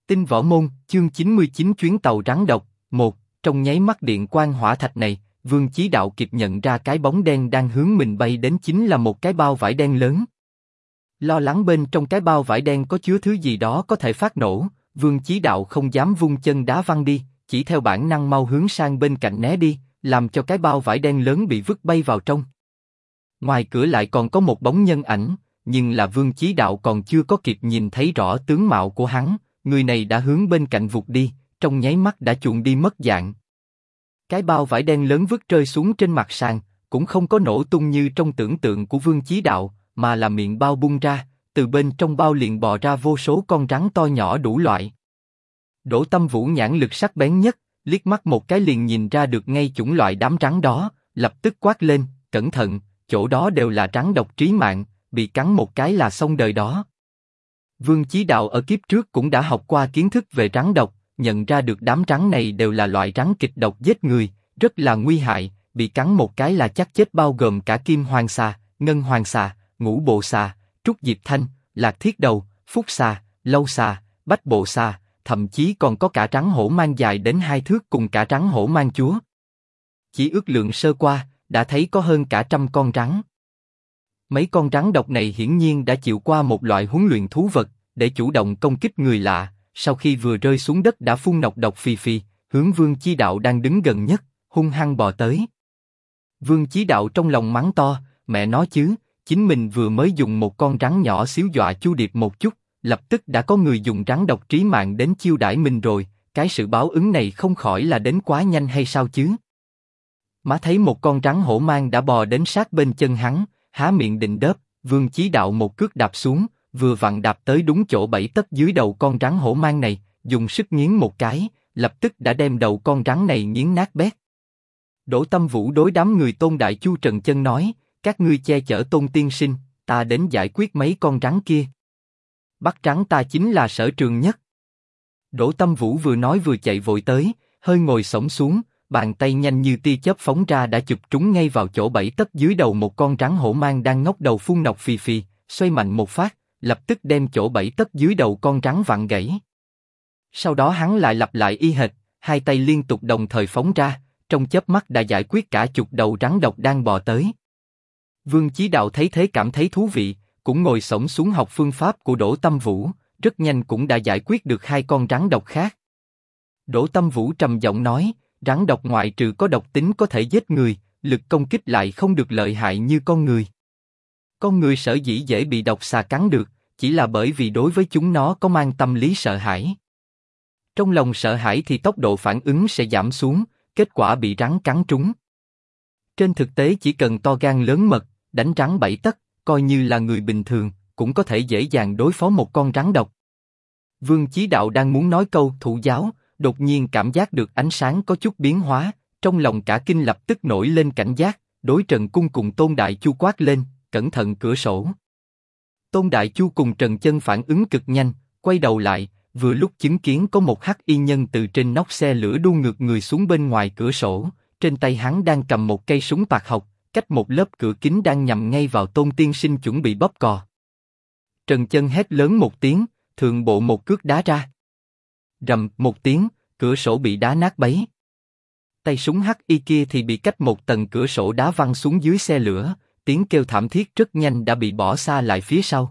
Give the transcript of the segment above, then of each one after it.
Tinh Võ Môn, chương 99 chuyến tàu rắn độc, 1, trong nháy mắt điện quang hỏa thạch này, Vương Chí Đạo kịp nhận ra cái bóng đen đang hướng mình bay đến chính là một cái bao vải đen lớn. Lo lắng bên trong cái bao vải đen có chứa thứ gì đó có thể phát nổ, Vương Chí Đạo không dám vung chân đá văng đi, chỉ theo bản năng mau hướng sang bên cạnh né đi, làm cho cái bao vải đen lớn bị vứt bay vào trong. Ngoài cửa lại còn có một bóng nhân ảnh, nhưng là Vương Chí Đạo còn chưa có kịp nhìn thấy rõ tướng mạo của hắn, người này đã hướng bên cạnh vụt đi, trong nháy mắt đã chuồn đi mất dạng. Cái bao vải đen lớn vứt rơi xuống trên mặt sàn, cũng không có nổ tung như trong tưởng tượng của Vương Chí Đạo, mà là miệng bao bung ra, từ bên trong bao liền bò ra vô số con rắn to nhỏ đủ loại. Đỗ Tâm Vũ nhãn lực sắc bén nhất, liếc mắt một cái liền nhìn ra được ngay chủng loại đám rắn đó, lập tức quát lên, cẩn thận, chỗ đó đều là rắn độc trí mạng, bị cắn một cái là xong đời đó. Vương Chí Đạo ở kiếp trước cũng đã học qua kiến thức về rắn độc, nhận ra được đám rắn này đều là loại rắn kịch độc giết người, rất là nguy hại, bị cắn một cái là chắc chết, bao gồm cả Kim Hoàng Xà, Ngân Hoàng Xà, Ngũ Bộ Xà, Trúc Diệp Thanh, Lạc Thiết Đầu, Phúc Xà, Lâu Xà, Bách Bộ Xà, thậm chí còn có cả rắn hổ mang dài đến 2 thước cùng cả rắn hổ mang chúa. Chỉ ước lượng sơ qua, đã thấy có hơn cả 100 con rắn. Mấy con rắn độc này hiển nhiên đã chịu qua một loại huấn luyện thú vật, để chủ động công kích người lạ, sau khi vừa rơi xuống đất đã phun nọc độc phì phì, hướng Vương Chí Đạo đang đứng gần nhất, hung hăng bò tới. Vương Chí Đạo trong lòng mắng to, mẹ nó chứ, chính mình vừa mới dùng một con rắn nhỏ xíu dọa Chu Điệp một chút, lập tức đã có người dùng rắn độc trí mạng đến chiêu đãi mình rồi, cái sự báo ứng này không khỏi là đến quá nhanh hay sao chứ? Má thấy một con rắn hổ mang đã bò đến sát bên chân hắn, há miệng định đớp, Vương Chí Đạo một cước đạp xuống, vừa vặn đạp tới đúng chỗ 7 tấc dưới đầu con rắn hổ mang này, dùng sức nghiến một cái, lập tức đã đem đầu con rắn này nghiến nát bét. Đỗ Tâm Vũ đối đám người Tôn Đại Chu trần chân nói, các ngươi che chở Tôn tiên sinh, ta đến giải quyết mấy con rắn kia. Bắt rắn ta chính là sở trường nhất. Đỗ Tâm Vũ vừa nói vừa chạy vội tới, hơi ngồi xổm xuống, bàn tay nhanh như tia chớp phóng ra đã chụp trúng ngay vào chỗ 7 tấc dưới đầu một con rắn hổ mang đang ngóc đầu phun nọc phì phì, xoay mạnh một phát, lập tức đem chỗ 7 tấc dưới đầu con rắn vặn gãy. Sau đó hắn lại lặp lại y hệt, hai tay liên tục đồng thời phóng ra, trong chớp mắt đã giải quyết cả chục đầu rắn độc đang bò tới. Vương Chí Đạo thấy thế cảm thấy thú vị, cũng ngồi xổm xuống học phương pháp của Đỗ Tâm Vũ, rất nhanh cũng đã giải quyết được 2 con rắn độc khác. Đỗ Tâm Vũ trầm giọng nói, rắn độc ngoại trừ có độc tính có thể giết người, lực công kích lại không được lợi hại như con người. Con người sở dĩ dễ bị độc xà cắn được, chỉ là bởi vì đối với chúng nó có mang tâm lý sợ hãi. Trong lòng sợ hãi thì tốc độ phản ứng sẽ giảm xuống, kết quả bị rắn cắn trúng. Trên thực tế chỉ cần to gan lớn mật, đánh rắn 7 tấc, coi như là người bình thường, cũng có thể dễ dàng đối phó một con rắn độc. Vương Chí Đạo đang muốn nói câu thụ giáo, đột nhiên cảm giác được ánh sáng có chút biến hóa, trong lòng cả kinh lập tức nổi lên cảnh giác, đối Trần Cung cùng Tôn Đại Chu quát lên, cẩn thận cửa sổ. Tôn Đại Chu cùng Trần Chân phản ứng cực nhanh, quay đầu lại, vừa lúc chứng kiến có một hắc y nhân từ trên nóc xe lửa đu ngược người xuống bên ngoài cửa sổ, trên tay hắn đang cầm một cây súng bạc học, cách một lớp cửa kính đang nhằm ngay vào Tôn tiên sinh chuẩn bị bóp cò. Trần Chân hét lớn một tiếng, thượng bộ một cước đá ra. Rầm một tiếng, cửa sổ bị đá nát bấy. Tay súng hắc y kia thì bị cách một tầng cửa sổ đá văng xuống dưới xe lửa, tiếng kêu thảm thiết rất nhanh đã bị bỏ xa lại phía sau.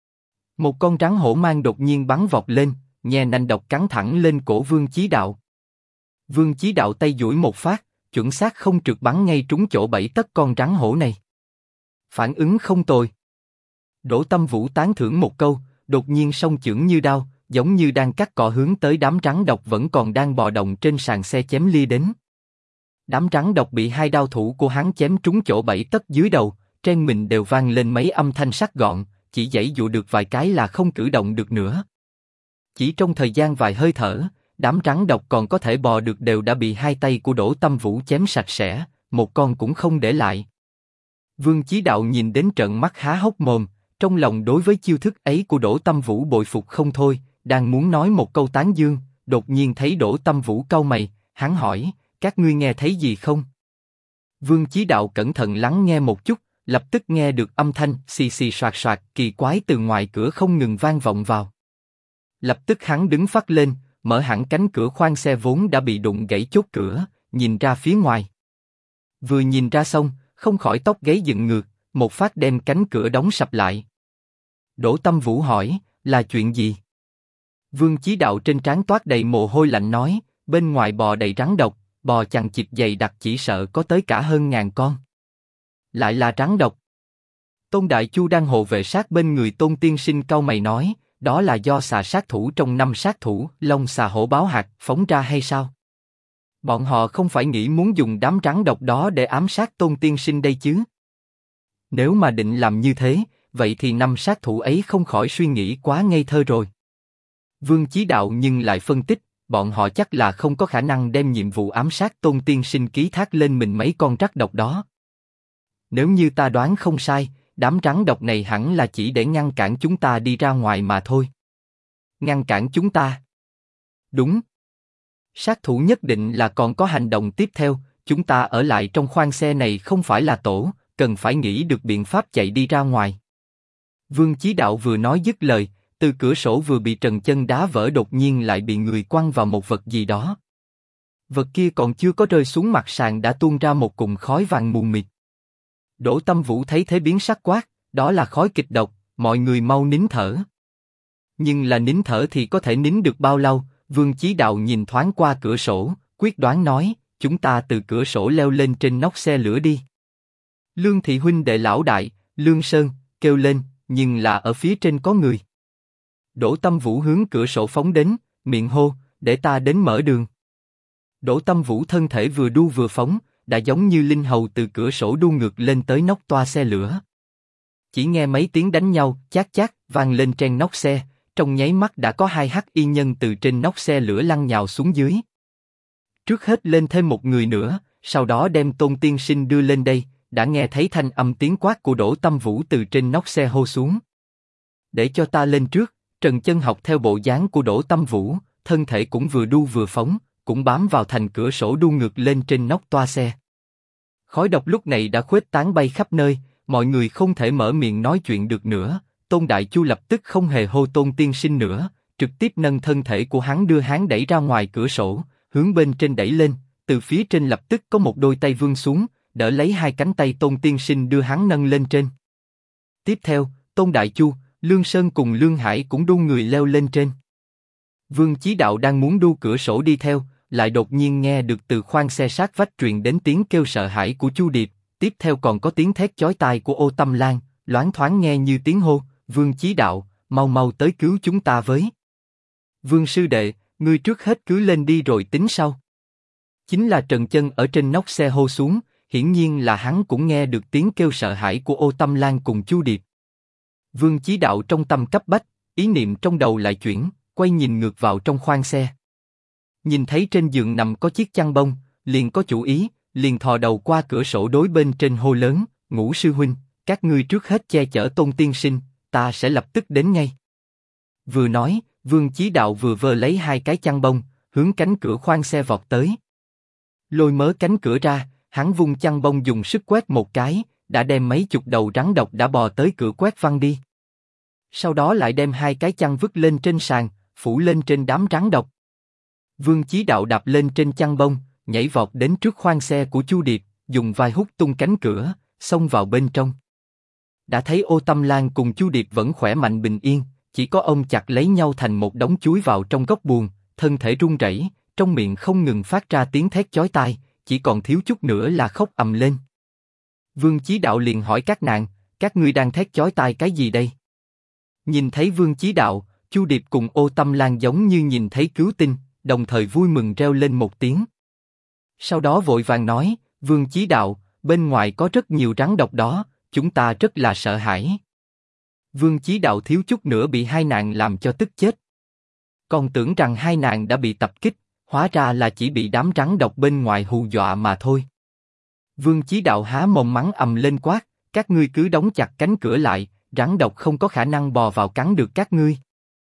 Một con rắn hổ mang đột nhiên bắn vọt lên, nhe nanh độc cắn thẳng lên cổ Vương Chí Đạo. Vương Chí Đạo tay duỗi một phát, chuẩn xác không trượt bắn ngay trúng chỗ 7 tấc con rắn hổ này. Phản ứng không tồi. Đỗ Tâm Vũ tán thưởng một câu, đột nhiên song chưởng như đao, giống như đang cắt cỏ hướng tới đám rắn độc vẫn còn đang bò động trên sàn xe chém lia đến. Đám rắn độc bị 2 đao thủ của hắn chém trúng chỗ 7 tấc dưới đầu, trên mình đều vang lên mấy âm thanh sắc gọn, chỉ giãy dụ được vài cái là không cử động được nữa. Chỉ trong thời gian vài hơi thở, đám rắn độc còn có thể bò được đều đã bị 2 tay của Đỗ Tâm Vũ chém sạch sẽ, một con cũng không để lại. Vương Chí Đạo nhìn đến trợn mắt há hốc mồm, trong lòng đối với chiêu thức ấy của Đỗ Tâm Vũ bội phục không thôi, đang muốn nói một câu tán dương, đột nhiên thấy Đỗ Tâm Vũ cau mày, hắn hỏi, các ngươi nghe thấy gì không? Vương Chí Đạo cẩn thận lắng nghe một chút, lập tức nghe được âm thanh xì xì soạt soạt kỳ quái từ ngoài cửa không ngừng vang vọng vào. Lập tức hắn đứng phắt lên, mở hẳn cánh cửa khoang xe vốn đã bị đụng gãy chốt cửa, nhìn ra phía ngoài. Vừa nhìn ra xong, không khỏi tóc gáy dựng ngược, một phát đem cánh cửa đóng sập lại. Đỗ Tâm Vũ hỏi, là chuyện gì? Vương Chí Đạo trên trán toát đầy mồ hôi lạnh nói, bên ngoài bò đầy rắn độc, bò chằng chịt dày đặc chỉ sợ có tới cả hơn 1000 con. Lại là rắn độc. Tôn Đại Chu đang hộ vệ sát bên người Tôn Tiên Sinh cau mày nói, đó là do xà sát thủ trong 5 sát thủ, Long Xà Hổ Báo Hạc phóng ra hay sao? Bọn họ không phải nghĩ muốn dùng đám rắn độc đó để ám sát Tôn Tiên Sinh đây chứ? Nếu mà định làm như thế, vậy thì 5 sát thủ ấy không khỏi suy nghĩ quá ngây thơ rồi. Vương Chí Đạo nhưng lại phân tích, bọn họ chắc là không có khả năng đem nhiệm vụ ám sát Tôn Tiên Sinh ký thác lên mình mấy con rắn độc đó. Nếu như ta đoán không sai, đám rắn độc này hẳn là chỉ để ngăn cản chúng ta đi ra ngoài mà thôi. Ngăn cản chúng ta? Đúng. Sát thủ nhất định là còn có hành động tiếp theo, chúng ta ở lại trong khoang xe này không phải là tổ, cần phải nghĩ được biện pháp chạy đi ra ngoài. Vương Chí Đạo vừa nói dứt lời, từ cửa sổ vừa bị Trần Chân đá vỡ đột nhiên lại bị người quăng vào một vật gì đó. Vật kia còn chưa có rơi xuống mặt sàn đã tuôn ra một cụm khói vàng mù mịt. Đỗ Tâm Vũ thấy thế biến sắc quát, đó là khói kịch độc, mọi người mau nín thở. Nhưng là nín thở thì có thể nín được bao lâu? Vương Chí Đạo nhìn thoáng qua cửa sổ, quyết đoán nói, chúng ta từ cửa sổ leo lên trên nóc xe lửa đi. Lương Thị huynh đệ lão đại, Lương Sơn, kêu lên, nhưng là ở phía trên có người. Đỗ Tâm Vũ hướng cửa sổ phóng đến, miệng hô, để ta đến mở đường. Đỗ Tâm Vũ thân thể vừa đu vừa phóng, đã giống như linh hầu từ cửa sổ đu ngược lên tới nóc toa xe lửa. Chỉ nghe mấy tiếng đánh nhau, chát chát, vang lên trên nóc xe, trong nháy mắt đã có 2 hắc y nhân từ trên nóc xe lửa lăn nhào xuống dưới. Trước hết lên thêm một người nữa, sau đó đem Tôn Tiên Sinh đưa lên đây, đã nghe thấy thanh âm tiếng quát của Đỗ Tâm Vũ từ trên nóc xe hô xuống. Để cho ta lên trước. Trần Chân học theo bộ dáng của Đỗ Tâm Vũ, thân thể cũng vừa đu vừa phóng, cũng bám vào thành cửa sổ đu ngược lên trên nóc toa xe. Khói độc lúc này đã khuếch tán bay khắp nơi, mọi người không thể mở miệng nói chuyện được nữa. Tôn Đại Chu lập tức không hề hô Tôn Tiên Sinh nữa, trực tiếp nâng thân thể của hắn đưa hắn đẩy ra ngoài cửa sổ, hướng bên trên đẩy lên. Từ phía trên lập tức có một đôi tay vươn xuống, đỡ lấy 2 cánh tay Tôn Tiên Sinh đưa hắn nâng lên trên. Tiếp theo, Tôn Đại Chu, Lương Sơn cùng Lương Hải cũng đu người leo lên trên. Vương Chí Đạo đang muốn đu cửa sổ đi theo, lại đột nhiên nghe được từ khoang xe sát vách truyền đến tiếng kêu sợ hãi của Chu Điệp, tiếp theo còn có tiếng thét chói tai của Ô Tâm Lan, loáng thoáng nghe như tiếng hô, Vương Chí Đạo, mau mau tới cứu chúng ta với. Vương sư đệ, ngươi trước hết cứ lên đi rồi tính sau. Chính là Trần Chân ở trên nóc xe hô xuống, hiển nhiên là hắn cũng nghe được tiếng kêu sợ hãi của Ô Tâm Lan cùng Chu Điệp. Vương Chí Đạo trong tâm cấp bách, ý niệm trong đầu lại chuyển, quay nhìn ngược vào trong khoang xe. Nhìn thấy trên giường nằm có chiếc chăn bông, liền có chủ ý, liền thò đầu qua cửa sổ đối bên trên hô lớn, Ngũ sư huynh, các ngươi trước hết che chở Tôn Tiên Sinh, ta sẽ lập tức đến ngay. Vừa nói, Vương Chí Đạo vừa vơ lấy 2 cái chăn bông, hướng cánh cửa khoang xe vọt tới. Lôi mớ cánh cửa ra, hắn vung chăn bông dùng sức quét một cái, đã đem mấy chục đầu rắn độc đã bò tới cửa quét văng đi. Sau đó lại đem 2 cái chăn vứt lên trên sàn, phủ lên trên đám rắn độc. Vương Chí Đạo đạp lên trên chăn bông, nhảy vọt đến trước khoang xe của Chu Điệp, dùng vai hút tung cánh cửa, xông vào bên trong. Đã thấy Ô Tâm Lan cùng Chu Điệp vẫn khỏe mạnh bình yên, chỉ có ôm chặt lấy nhau thành một đống chuối vào trong góc buồng, thân thể run rẩy, trong miệng không ngừng phát ra tiếng thét chói tai, chỉ còn thiếu chút nữa là khóc ầm lên. Vương Chí Đạo liền hỏi các nàng, các ngươi đang thét chói tai cái gì đây? Nhìn thấy Vương Chí Đạo, Chu Điệp cùng Ô Tâm Lan giống như nhìn thấy cứu tinh, đồng thời vui mừng reo lên một tiếng. Sau đó vội vàng nói, Vương Chí Đạo, bên ngoài có rất nhiều rắn độc đó, chúng ta rất là sợ hãi. Vương Chí Đạo thiếu chút nữa bị 2 nàng làm cho tức chết. Còn tưởng rằng 2 nàng đã bị tập kích, hóa ra là chỉ bị đám rắn độc bên ngoài hù dọa mà thôi. Vương Chí Đạo há mồm mắng ầm lên quát, các ngươi cứ đóng chặt cánh cửa lại, rắn độc không có khả năng bò vào cắn được các ngươi.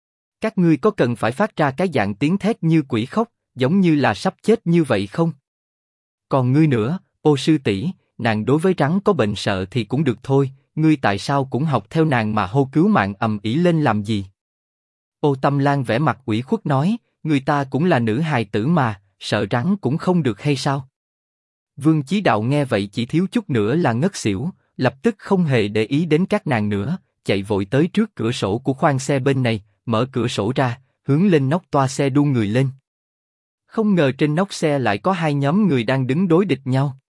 Các ngươi có cần phải phát ra cái dạng tiếng thét như quỷ khóc, giống như là sắp chết như vậy không? Còn ngươi nữa, Ô sư tỷ, nàng đối với rắn có bệnh sợ thì cũng được thôi, ngươi tại sao cũng học theo nàng mà hô cứu mạng ầm ĩ lên làm gì? Ô Tâm Lan vẻ mặt ủy khuất nói, người ta cũng là nữ hài tử mà, sợ rắn cũng không được hay sao? Vương Chí Đạo nghe vậy chỉ thiếu chút nữa là ngất xỉu, lập tức không hề để ý đến các nàng nữa, chạy vội tới trước cửa sổ của khoang xe bên này, mở cửa sổ ra, hướng lên nóc toa xe đu người lên. Không ngờ trên nóc xe lại có hai nhóm người đang đứng đối địch nhau.